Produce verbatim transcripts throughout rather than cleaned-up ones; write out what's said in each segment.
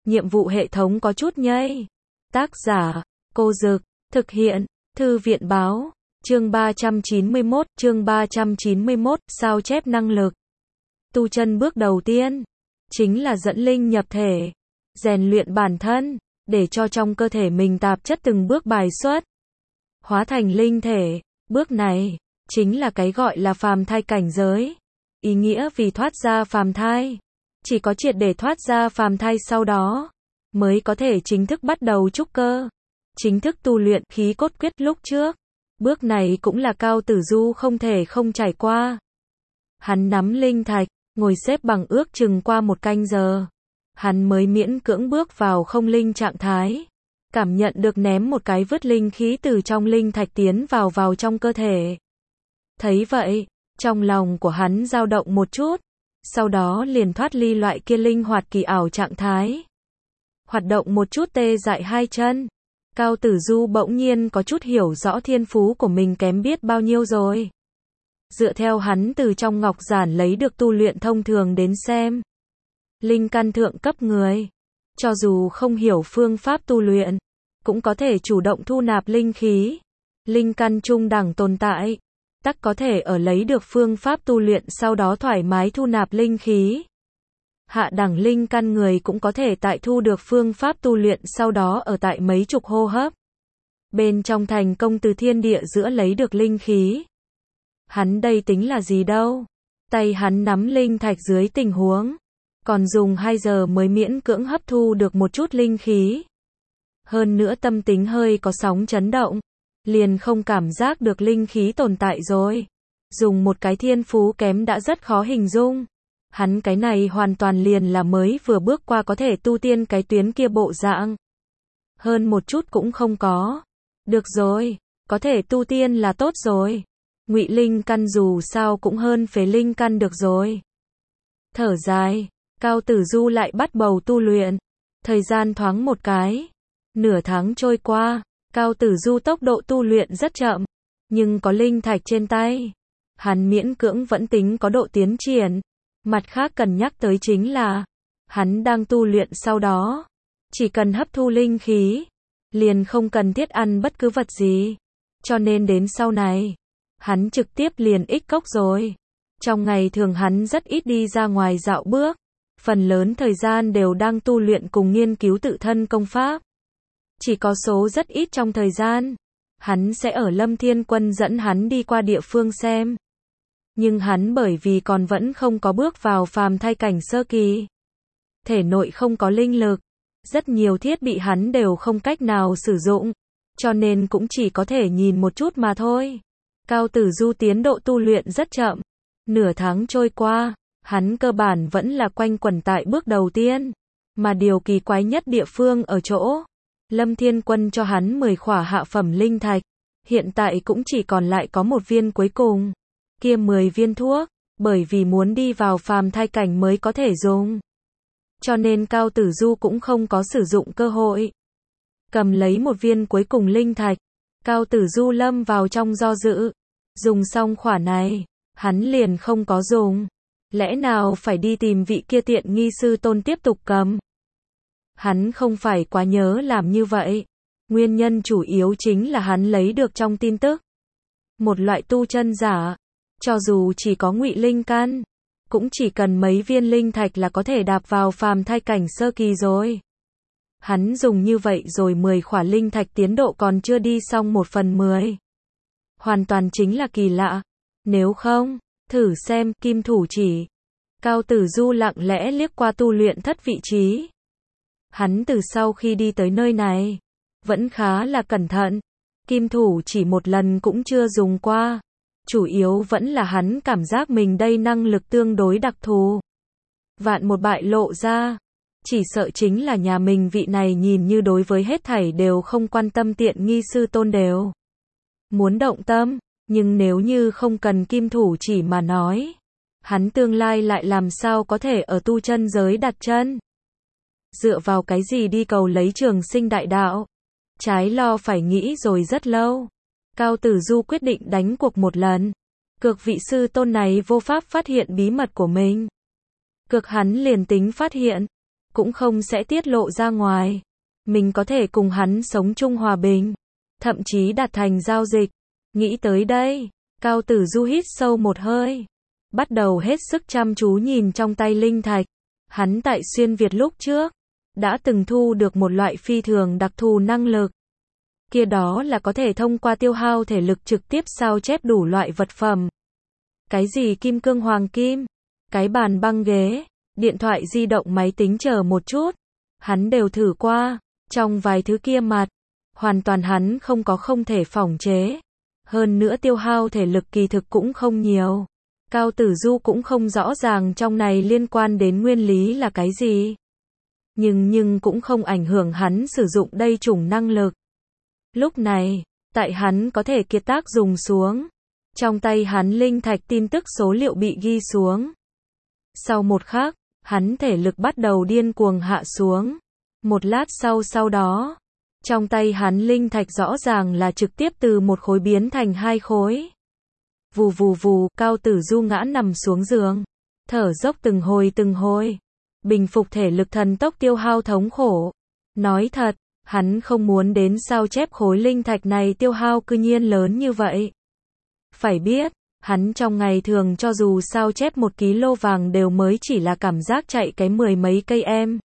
nhiệm vụ hệ thống có chút nhây. Tác giả, Cô Dực, thực hiện, Thư viện Báo, chương ba trăm chín mươi mốt, chương ba trăm chín mươi mốt, sao chép năng lực. Tu chân bước đầu tiên, chính là dẫn linh nhập thể, rèn luyện bản thân, để cho trong cơ thể mình tạp chất từng bước bài xuất, hóa thành linh thể. Bước này, chính là cái gọi là phàm thai cảnh giới. Ý nghĩa vì thoát ra phàm thai. Chỉ có triệt để thoát ra phàm thai sau đó, mới có thể chính thức bắt đầu trúc cơ. Chính thức tu luyện khí cốt quyết lúc trước. Bước này cũng là Cao Tử Du không thể không trải qua. Hắn nắm linh thạch, ngồi xếp bằng ước chừng qua một canh giờ. Hắn mới miễn cưỡng bước vào không linh trạng thái. Cảm nhận được ném một cái vứt linh khí từ trong linh thạch tiến vào vào trong cơ thể. Thấy vậy, trong lòng của hắn dao động một chút. Sau đó liền thoát ly loại kia linh hoạt kỳ ảo trạng thái. Hoạt động một chút tê dại hai chân. Cao Tử Du bỗng nhiên có chút hiểu rõ thiên phú của mình kém biết bao nhiêu rồi. Dựa theo hắn từ trong ngọc giản lấy được tu luyện thông thường đến xem. Linh căn thượng cấp người, cho dù không hiểu phương pháp tu luyện, cũng có thể chủ động thu nạp linh khí. Linh căn trung đẳng tồn tại, tắc có thể ở lấy được phương pháp tu luyện sau đó thoải mái thu nạp linh khí. Hạ đẳng linh căn người cũng có thể tại thu được phương pháp tu luyện sau đó ở tại mấy chục hô hấp. Bên trong thành công từ thiên địa giữa lấy được linh khí. Hắn đây tính là gì đâu. Tay hắn nắm linh thạch dưới tình huống. Còn dùng hai giờ mới miễn cưỡng hấp thu được một chút linh khí. Hơn nữa tâm tính hơi có sóng chấn động. Liền không cảm giác được linh khí tồn tại rồi. Dùng một cái thiên phú kém đã rất khó hình dung. Hắn cái này hoàn toàn liền là mới vừa bước qua có thể tu tiên cái tuyến kia bộ dạng. Hơn một chút cũng không có. Được rồi, có thể tu tiên là tốt rồi. Ngụy linh căn dù sao cũng hơn phế linh căn được rồi. Thở dài, Cao Tử Du lại bắt đầu tu luyện. Thời gian thoáng một cái. Nửa tháng trôi qua, Cao Tử Du tốc độ tu luyện rất chậm. Nhưng có linh thạch trên tay. Hắn miễn cưỡng vẫn tính có độ tiến triển. Mặt khác cần nhắc tới chính là, hắn đang tu luyện sau đó. Chỉ cần hấp thu linh khí, liền không cần thiết ăn bất cứ vật gì. Cho nên đến sau này, hắn trực tiếp liền ích cốc rồi. Trong ngày thường hắn rất ít đi ra ngoài dạo bước. Phần lớn thời gian đều đang tu luyện cùng nghiên cứu tự thân công pháp. Chỉ có số rất ít trong thời gian, hắn sẽ ở Lâm Thiên Quân dẫn hắn đi qua địa phương xem. Nhưng hắn bởi vì còn vẫn không có bước vào phàm thai cảnh sơ kỳ. Thể nội không có linh lực. Rất nhiều thiết bị hắn đều không cách nào sử dụng. Cho nên cũng chỉ có thể nhìn một chút mà thôi. Cao Tử Du tiến độ tu luyện rất chậm. Nửa tháng trôi qua, hắn cơ bản vẫn là quanh quẩn tại bước đầu tiên. Mà điều kỳ quái nhất địa phương ở chỗ. Lâm Thiên Quân cho hắn mười khỏa hạ phẩm linh thạch. Hiện tại cũng chỉ còn lại có một viên cuối cùng. Kia mười viên thuốc, bởi vì muốn đi vào phàm thai cảnh mới có thể dùng. Cho nên Cao Tử Du cũng không có sử dụng cơ hội. Cầm lấy một viên cuối cùng linh thạch, Cao Tử Du lâm vào trong do dự. Dùng xong khỏa này, hắn liền không có dùng. Lẽ nào phải đi tìm vị kia tiện nghi sư tôn tiếp tục cầm? Hắn không phải quá nhớ làm như vậy. Nguyên nhân chủ yếu chính là hắn lấy được trong tin tức. Một loại tu chân giả. Cho dù chỉ có ngụy linh căn, cũng chỉ cần mấy viên linh thạch là có thể đạp vào phàm thai cảnh sơ kỳ rồi. Hắn dùng như vậy rồi mười khỏa linh thạch tiến độ còn chưa đi xong một phần mười. Hoàn toàn chính là kỳ lạ. Nếu không, thử xem kim thủ chỉ. Cao Tử Du lặng lẽ liếc qua tu luyện thất vị trí. Hắn từ sau khi đi tới nơi này, vẫn khá là cẩn thận. Kim thủ chỉ một lần cũng chưa dùng qua. Chủ yếu vẫn là hắn cảm giác mình đây năng lực tương đối đặc thù. Vạn một bại lộ ra, chỉ sợ chính là nhà mình vị này nhìn như đối với hết thảy đều không quan tâm tiện nghi sư tôn đều. Muốn động tâm, nhưng nếu như không cần kim thủ chỉ mà nói, hắn tương lai lại làm sao có thể ở tu chân giới đặt chân. Dựa vào cái gì đi cầu lấy trường sinh đại đạo? Trái lo phải nghĩ rồi rất lâu. Cao Tử Du quyết định đánh cuộc một lần. Cược vị sư tôn này vô pháp phát hiện bí mật của mình. Cược hắn liền tính phát hiện, cũng không sẽ tiết lộ ra ngoài. Mình có thể cùng hắn sống chung hòa bình, thậm chí đạt thành giao dịch. Nghĩ tới đây, Cao Tử Du hít sâu một hơi, bắt đầu hết sức chăm chú nhìn trong tay linh thạch. Hắn tại xuyên Việt lúc trước, đã từng thu được một loại phi thường đặc thù năng lực. Kia đó là có thể thông qua tiêu hao thể lực trực tiếp sao chép đủ loại vật phẩm. Cái gì kim cương hoàng kim, cái bàn băng ghế, điện thoại di động máy tính chờ một chút. Hắn đều thử qua, trong vài thứ kia mặt, hoàn toàn hắn không có không thể phỏng chế. Hơn nữa tiêu hao thể lực kỳ thực cũng không nhiều. Cao Tử Du cũng không rõ ràng trong này liên quan đến nguyên lý là cái gì. Nhưng nhưng cũng không ảnh hưởng hắn sử dụng đây chủng năng lực. Lúc này, tại hắn có thể kiệt tác dùng xuống. Trong tay hắn linh thạch tin tức số liệu bị ghi xuống. Sau một khắc, hắn thể lực bắt đầu điên cuồng hạ xuống. Một lát sau sau đó, trong tay hắn linh thạch rõ ràng là trực tiếp từ một khối biến thành hai khối. Vù vù vù, Cao Tử Du ngã nằm xuống giường, thở dốc từng hồi từng hồi, bình phục thể lực thần tốc tiêu hao thống khổ. Nói thật, hắn không muốn đến sao chép khối linh thạch này tiêu hao cư nhiên lớn như vậy. Phải biết, hắn trong ngày thường cho dù sao chép một ký lô vàng đều mới chỉ là cảm giác chạy cái mười mấy cây em.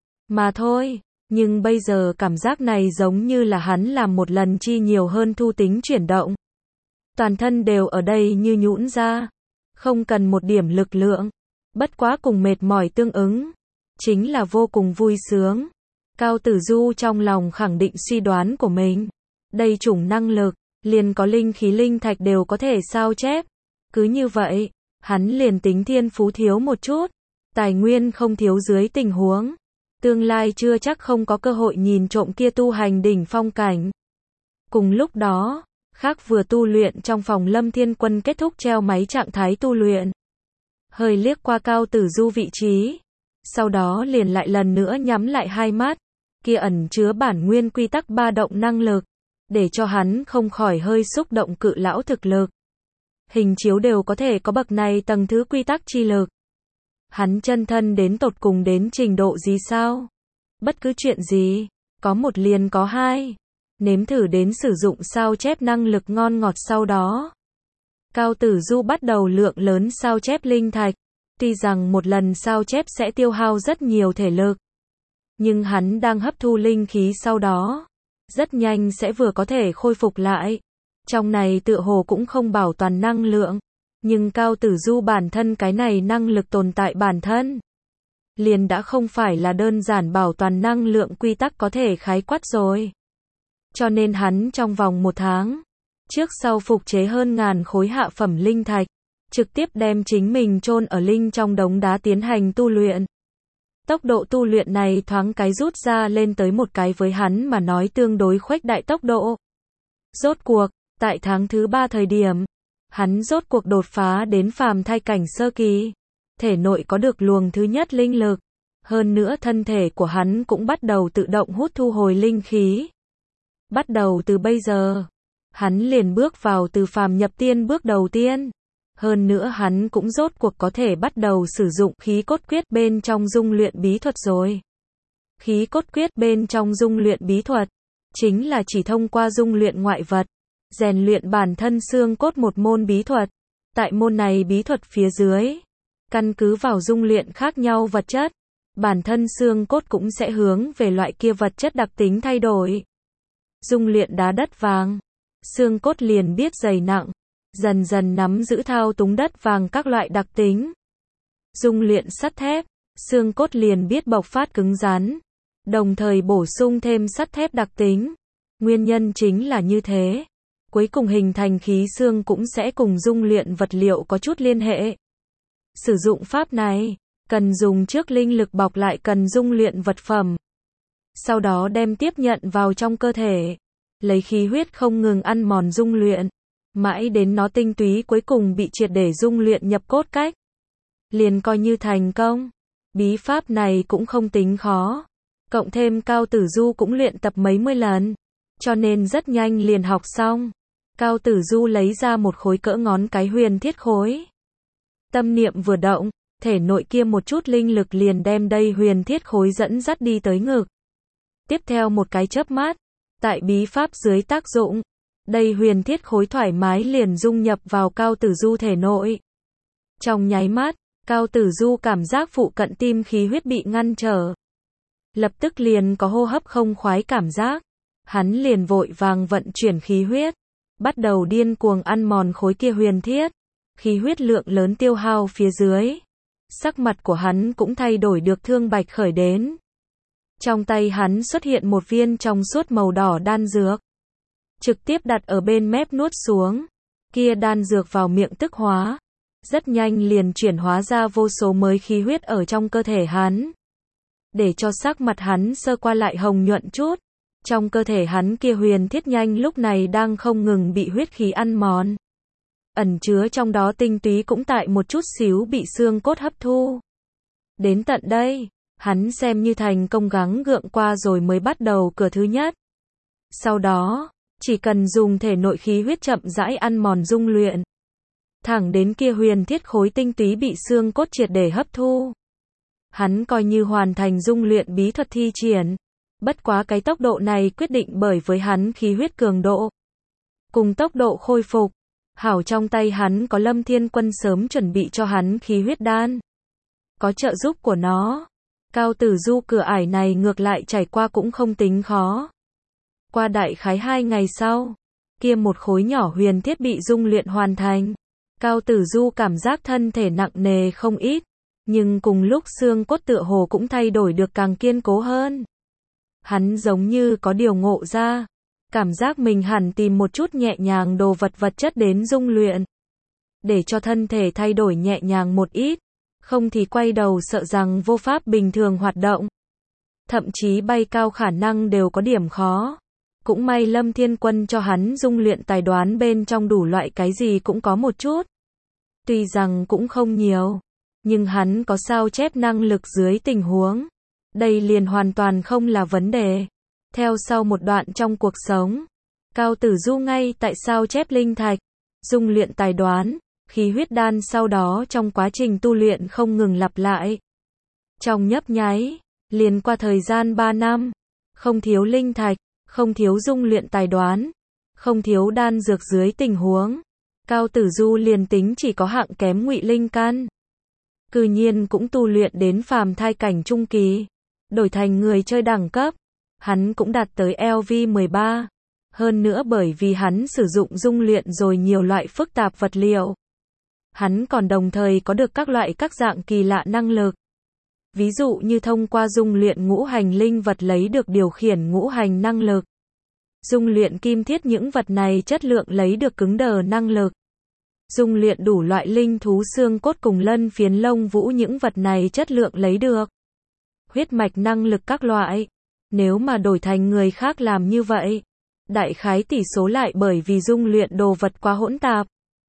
Mà thôi, nhưng bây giờ cảm giác này giống như là hắn làm một lần chi nhiều hơn thu tính chuyển động. Toàn thân đều ở đây như nhũn ra, không cần một điểm lực lượng, bất quá cùng mệt mỏi tương ứng, chính là vô cùng vui sướng. Cao Tử Du trong lòng khẳng định suy đoán của mình, đây chủng năng lực, liền có linh khí linh thạch đều có thể sao chép. Cứ như vậy, hắn liền tính thiên phú thiếu một chút, tài nguyên không thiếu dưới tình huống, tương lai chưa chắc không có cơ hội nhìn trộm kia tu hành đỉnh phong cảnh. Cùng lúc đó, khác vừa tu luyện trong phòng Lâm Thiên Quân kết thúc treo máy trạng thái tu luyện. Hơi liếc qua Cao Tử Du vị trí, sau đó liền lại lần nữa nhắm lại hai mắt, kia ẩn chứa bản nguyên quy tắc ba động năng lực, để cho hắn không khỏi hơi xúc động cự lão thực lực. Hình chiếu đều có thể có bậc này tầng thứ quy tắc chi lực. Hắn chân thân đến tột cùng đến trình độ gì sao? Bất cứ chuyện gì, có một liền có hai. Nếm thử đến sử dụng sao chép năng lực ngon ngọt sau đó. Cao Tử Du bắt đầu lượng lớn sao chép linh thạch. Tuy rằng một lần sao chép sẽ tiêu hao rất nhiều thể lực, nhưng hắn đang hấp thu linh khí sau đó, rất nhanh sẽ vừa có thể khôi phục lại. Trong này tựa hồ cũng không bảo toàn năng lượng, nhưng Cao Tử Du bản thân cái này năng lực tồn tại bản thân, liền đã không phải là đơn giản bảo toàn năng lượng quy tắc có thể khái quát rồi. Cho nên hắn trong vòng một tháng, trước sau phục chế hơn ngàn khối hạ phẩm linh thạch, trực tiếp đem chính mình chôn ở linh trong đống đá tiến hành tu luyện. Tốc độ tu luyện này thoáng cái rút ra lên tới một cái với hắn mà nói tương đối khuếch đại tốc độ. Rốt cuộc, tại tháng thứ ba thời điểm, hắn rốt cuộc đột phá đến phàm thai cảnh sơ kỳ, thể nội có được luồng thứ nhất linh lực, hơn nữa thân thể của hắn cũng bắt đầu tự động hút thu hồi linh khí. Bắt đầu từ bây giờ, hắn liền bước vào từ phàm nhập tiên bước đầu tiên. Hơn nữa hắn cũng rốt cuộc có thể bắt đầu sử dụng khí cốt quyết bên trong dung luyện bí thuật rồi. Khí cốt quyết bên trong dung luyện bí thuật, chính là chỉ thông qua dung luyện ngoại vật, rèn luyện bản thân xương cốt một môn bí thuật. Tại môn này bí thuật phía dưới, căn cứ vào dung luyện khác nhau vật chất, bản thân xương cốt cũng sẽ hướng về loại kia vật chất đặc tính thay đổi. Dung luyện đá đất vàng, xương cốt liền biết dày nặng, dần dần nắm giữ thao túng đất vàng các loại đặc tính. Dung luyện sắt thép, xương cốt liền biết bộc phát cứng rắn, đồng thời bổ sung thêm sắt thép đặc tính. Nguyên nhân chính là như thế, cuối cùng hình thành khí xương cũng sẽ cùng dung luyện vật liệu có chút liên hệ. Sử dụng pháp này, cần dùng trước linh lực bọc lại cần dung luyện vật phẩm. Sau đó đem tiếp nhận vào trong cơ thể, lấy khí huyết không ngừng ăn mòn dung luyện, mãi đến nó tinh túy cuối cùng bị triệt để dung luyện nhập cốt cách. Liền coi như thành công. Bí pháp này cũng không tính khó. Cộng thêm Cao Tử Du cũng luyện tập mấy mươi lần, cho nên rất nhanh liền học xong. Cao Tử Du lấy ra một khối cỡ ngón cái huyền thiết khối. Tâm niệm vừa động, thể nội kia một chút linh lực liền đem đây huyền thiết khối dẫn dắt đi tới ngực. Tiếp theo một cái chớp mắt, tại bí pháp dưới tác dụng, đây huyền thiết khối thoải mái liền dung nhập vào Cao Tử Du thể nội. Trong nháy mắt, Cao Tử Du cảm giác phụ cận tim khí huyết bị ngăn trở. Lập tức liền có hô hấp không khoái cảm giác. Hắn liền vội vàng vận chuyển khí huyết, bắt đầu điên cuồng ăn mòn khối kia huyền thiết. Khí huyết lượng lớn tiêu hao phía dưới, sắc mặt của hắn cũng thay đổi được thương bạch khởi đến. Trong tay hắn xuất hiện một viên trong suốt màu đỏ đan dược, trực tiếp đặt ở bên mép nuốt xuống. Kia đan dược vào miệng tức hóa, rất nhanh liền chuyển hóa ra vô số mới khí huyết ở trong cơ thể hắn, để cho sắc mặt hắn sơ qua lại hồng nhuận chút. Trong cơ thể hắn kia huyền thiết nhanh lúc này đang không ngừng bị huyết khí ăn mòn. Ẩn chứa trong đó tinh túy cũng tại một chút xíu bị xương cốt hấp thu. Đến tận đây, hắn xem như thành công gắng gượng qua rồi mới bắt đầu cửa thứ nhất. Sau đó, chỉ cần dùng thể nội khí huyết chậm rãi ăn mòn dung luyện, thẳng đến kia huyền thiết khối tinh túy bị xương cốt triệt để hấp thu. Hắn coi như hoàn thành dung luyện bí thuật thi triển. Bất quá cái tốc độ này quyết định bởi với hắn khí huyết cường độ, cùng tốc độ khôi phục. Hảo trong tay hắn có Lâm Thiên Quân sớm chuẩn bị cho hắn khí huyết đan. Có trợ giúp của nó, Cao Tử Du cửa ải này ngược lại trải qua cũng không tính khó. Qua đại khái hai ngày sau, kia một khối nhỏ huyền thiết bị dung luyện hoàn thành. Cao Tử Du cảm giác thân thể nặng nề không ít, nhưng cùng lúc xương cốt tựa hồ cũng thay đổi được càng kiên cố hơn. Hắn giống như có điều ngộ ra, cảm giác mình hẳn tìm một chút nhẹ nhàng đồ vật vật chất đến dung luyện, để cho thân thể thay đổi nhẹ nhàng một ít, không thì quay đầu sợ rằng vô pháp bình thường hoạt động. Thậm chí bay cao khả năng đều có điểm khó. Cũng may Lâm Thiên Quân cho hắn dung luyện tài đoán bên trong đủ loại cái gì cũng có một chút. Tuy rằng cũng không nhiều, nhưng hắn có sao chép năng lực dưới tình huống. Đây liền hoàn toàn không là vấn đề. Theo sau một đoạn trong cuộc sống, Cao Tử Du ngay tại sao chép linh thạch, dung luyện tài đoán, khí huyết đan sau đó trong quá trình tu luyện không ngừng lặp lại. Trong nhấp nháy, liền qua thời gian ba năm, không thiếu linh thạch, không thiếu dung luyện tài đoán, không thiếu đan dược dưới tình huống, Cao Tử Du liền tính chỉ có hạng kém ngụy linh căn, cư nhiên cũng tu luyện đến phàm thai cảnh trung kỳ, đổi thành người chơi đẳng cấp, hắn cũng đạt tới L V mười ba. Hơn nữa bởi vì hắn sử dụng dung luyện rồi nhiều loại phức tạp vật liệu, hắn còn đồng thời có được các loại các dạng kỳ lạ năng lực. Ví dụ như thông qua dung luyện ngũ hành linh vật lấy được điều khiển ngũ hành năng lực. Dung luyện kim thiết những vật này chất lượng lấy được cứng đờ năng lực. Dung luyện đủ loại linh thú xương cốt cùng lân phiến lông vũ những vật này chất lượng lấy được. Huyết mạch năng lực các loại. Nếu mà đổi thành người khác làm như vậy, đại khái tỷ số lại bởi vì dung luyện đồ vật quá hỗn tạp,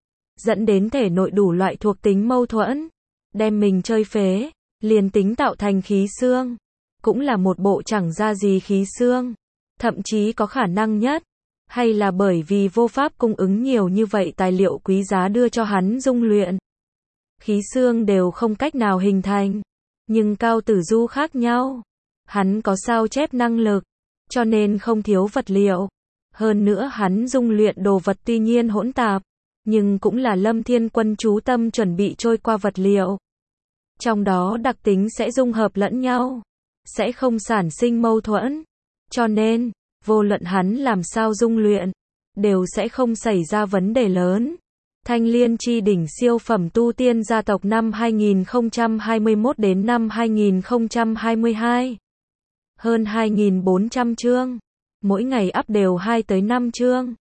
dẫn đến thể nội đủ loại thuộc tính mâu thuẫn, đem mình chơi phế, liền tính tạo thành khí xương, cũng là một bộ chẳng ra gì khí xương, thậm chí có khả năng nhất, hay là bởi vì vô pháp cung ứng nhiều như vậy tài liệu quý giá đưa cho hắn dung luyện. Khí xương đều không cách nào hình thành, nhưng Cao Tử Du khác nhau, hắn có sao chép năng lực, cho nên không thiếu vật liệu. Hơn nữa hắn dung luyện đồ vật tuy nhiên hỗn tạp, nhưng cũng là Lâm Thiên Quân chú tâm chuẩn bị trôi qua vật liệu. Trong đó đặc tính sẽ dung hợp lẫn nhau, sẽ không sản sinh mâu thuẫn. Cho nên, vô luận hắn làm sao dung luyện, đều sẽ không xảy ra vấn đề lớn. Thanh Liên Chi Đỉnh siêu phẩm tu tiên gia tộc năm hai nghìn không trăm hai mươi mốt đến năm hai nghìn không trăm hai mươi hai. Hơn hai nghìn bốn trăm chương. Mỗi ngày up đều hai tới năm chương.